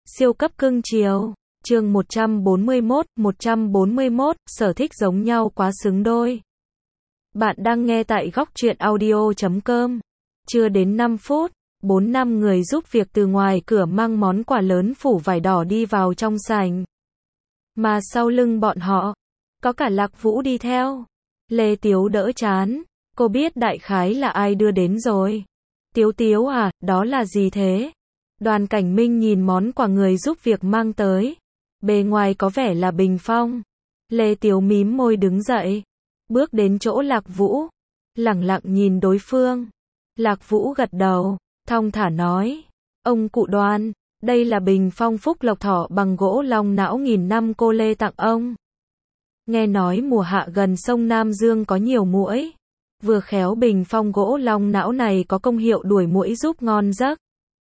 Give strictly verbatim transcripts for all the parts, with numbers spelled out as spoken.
Siêu cấp cưng chiều. Chương một trăm bốn mươi mốt, một trăm bốn mươi mốt, sở thích giống nhau quá xứng đôi. Bạn đang nghe tại góc truyện audio chấm com. Chưa đến năm phút, bốn năm người giúp việc từ ngoài cửa mang món quà lớn phủ vải đỏ đi vào trong sảnh. Mà sau lưng bọn họ, có cả Lạc Vũ đi theo. Lê Tiếu đỡ chán, cô biết đại khái là ai đưa đến rồi. Tiếu Tiếu à, đó là gì thế? Đoàn Cảnh Minh nhìn món quà người giúp việc mang tới. Bề ngoài có vẻ là bình phong. Lê Tiếu mím môi đứng dậy, bước đến chỗ Lạc Vũ, lẳng lặng nhìn đối phương. Lạc Vũ gật đầu, thong thả nói: "Ông cụ Đoàn, đây là bình phong phúc lộc thọ bằng gỗ long não nghìn năm cô Lê tặng ông. Nghe nói mùa hạ gần sông Nam Dương có nhiều muỗi, vừa khéo bình phong gỗ long não này có công hiệu đuổi muỗi giúp ngon giấc."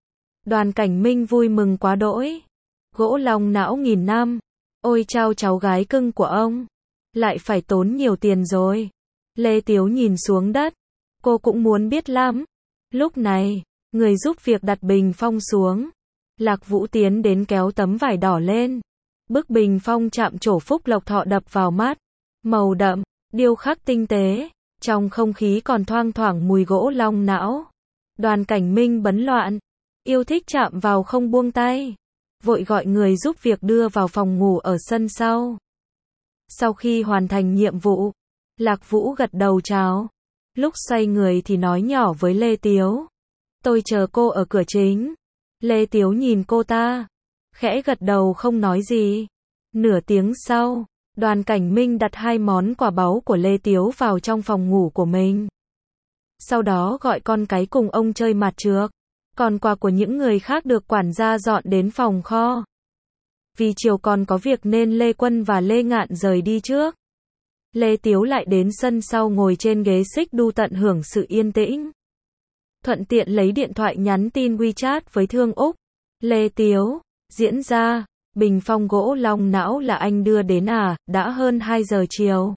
Đoàn Cảnh Minh vui mừng quá đỗi. Gỗ long não nghìn năm, ôi chao cháu gái cưng của ông, lại phải tốn nhiều tiền rồi. Lê Tiếu nhìn xuống đất, cô cũng muốn biết lắm. Lúc này, người giúp việc đặt bình phong xuống. Lạc Vũ tiến đến kéo tấm vải đỏ lên. Bức bình phong chạm trổ phúc lộc thọ đập vào mắt. Màu đậm, điêu khắc tinh tế, trong không khí còn thoang thoảng mùi gỗ long não. Đoàn Cảnh Minh bấn loạn, yêu thích chạm vào không buông tay. Vội gọi người giúp việc đưa vào phòng ngủ ở sân sau. Sau khi hoàn thành nhiệm vụ, Lạc Vũ gật đầu chào. Lúc xoay người thì nói nhỏ với Lê Tiếu: "Tôi chờ cô ở cửa chính." Lê Tiếu nhìn cô ta, khẽ gật đầu không nói gì. Nửa tiếng sau, Đoàn Cảnh Minh đặt hai món quà báu của Lê Tiếu vào trong phòng ngủ của mình. Sau đó gọi con cái cùng ông chơi mặt trược. Còn quà của những người khác được quản gia dọn đến phòng kho. Vì chiều còn có việc nên Lê Quân và Lê Ngạn rời đi trước. Lê Tiếu lại đến sân sau ngồi trên ghế xích đu tận hưởng sự yên tĩnh. Thuận tiện lấy điện thoại nhắn tin WeChat với Thương Úc. "Lê Tiếu, diễn ra, bình phong gỗ long não là anh đưa đến à, đã hơn hai giờ chiều.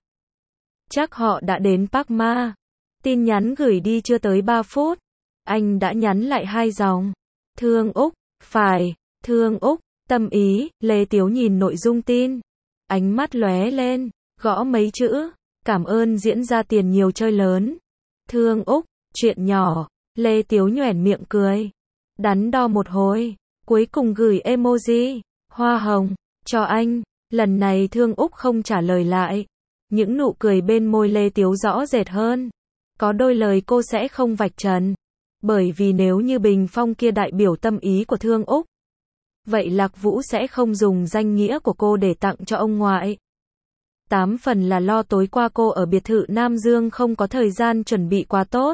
Chắc họ đã đến Park Ma. Tin nhắn gửi đi chưa tới ba phút. Anh đã nhắn lại hai dòng. Thương Úc, phải, Thương Úc, tâm ý." Lê Tiếu nhìn nội dung tin, ánh mắt lóe lên, gõ mấy chữ: "Cảm ơn diễn ra tiền nhiều chơi lớn." Thương Úc, chuyện nhỏ. Lê Tiếu nhoẻn miệng cười, đắn đo một hồi, cuối cùng gửi emoji hoa hồng cho anh. Lần này Thương Úc không trả lời lại. Những nụ cười bên môi Lê Tiếu rõ rệt hơn. Có đôi lời cô sẽ không vạch trần. Bởi vì nếu như bình phong kia đại biểu tâm ý của Thương Úc, vậy Lạc Vũ sẽ không dùng danh nghĩa của cô để tặng cho ông ngoại. Tám phần là lo tối qua cô ở biệt thự Nam Dương không có thời gian chuẩn bị quá tốt,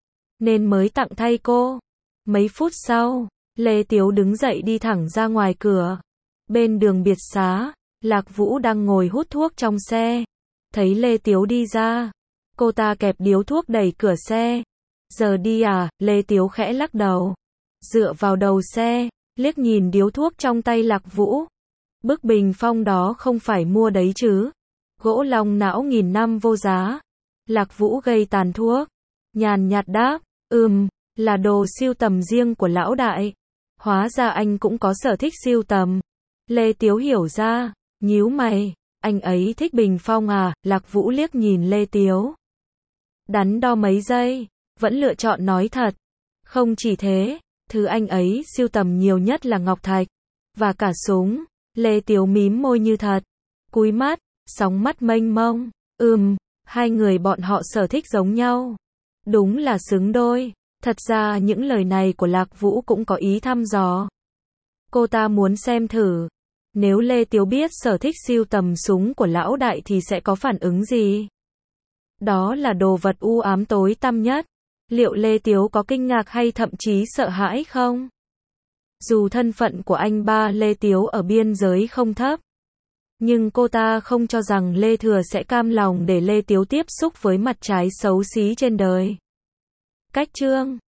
nên mới tặng thay cô. Mấy phút sau, Lê Tiếu đứng dậy đi thẳng ra ngoài cửa. Bên đường biệt xá, Lạc Vũ đang ngồi hút thuốc trong xe. Thấy Lê Tiếu đi ra, cô ta kẹp điếu thuốc đẩy cửa xe. "Giờ đi à?" Lê Tiếu khẽ lắc đầu, dựa vào đầu xe, liếc nhìn điếu thuốc trong tay Lạc Vũ. "Bức bình phong đó không phải mua đấy chứ? Gỗ long não nghìn năm vô giá." Lạc Vũ gây tàn thuốc, nhàn nhạt đáp: "Ừm, là đồ sưu tầm riêng của lão đại." Hóa ra anh cũng có sở thích sưu tầm. Lê Tiếu hiểu ra, nhíu mày: "Anh ấy thích bình phong à?" Lạc Vũ liếc nhìn Lê Tiếu, đắn đo mấy giây, vẫn lựa chọn nói thật: "Không chỉ thế, thứ anh ấy sưu tầm nhiều nhất là ngọc thạch, và cả súng." Lê Tiếu mím môi như thật, cúi mắt, sóng mắt mênh mông. Ừm, hai người bọn họ sở thích giống nhau. Đúng là xứng đôi. Thật ra những lời này của Lạc Vũ cũng có ý thăm dò. Cô ta muốn xem thử, nếu Lê Tiếu biết sở thích sưu tầm súng của lão đại thì sẽ có phản ứng gì. Đó là đồ vật u ám tối tăm nhất. Liệu Lê Tiếu có kinh ngạc hay thậm chí sợ hãi không? Dù thân phận của anh ba Lê Tiếu ở biên giới không thấp, nhưng cô ta không cho rằng Lê Thừa sẽ cam lòng để Lê Tiếu tiếp xúc với mặt trái xấu xí trên đời. Cách chương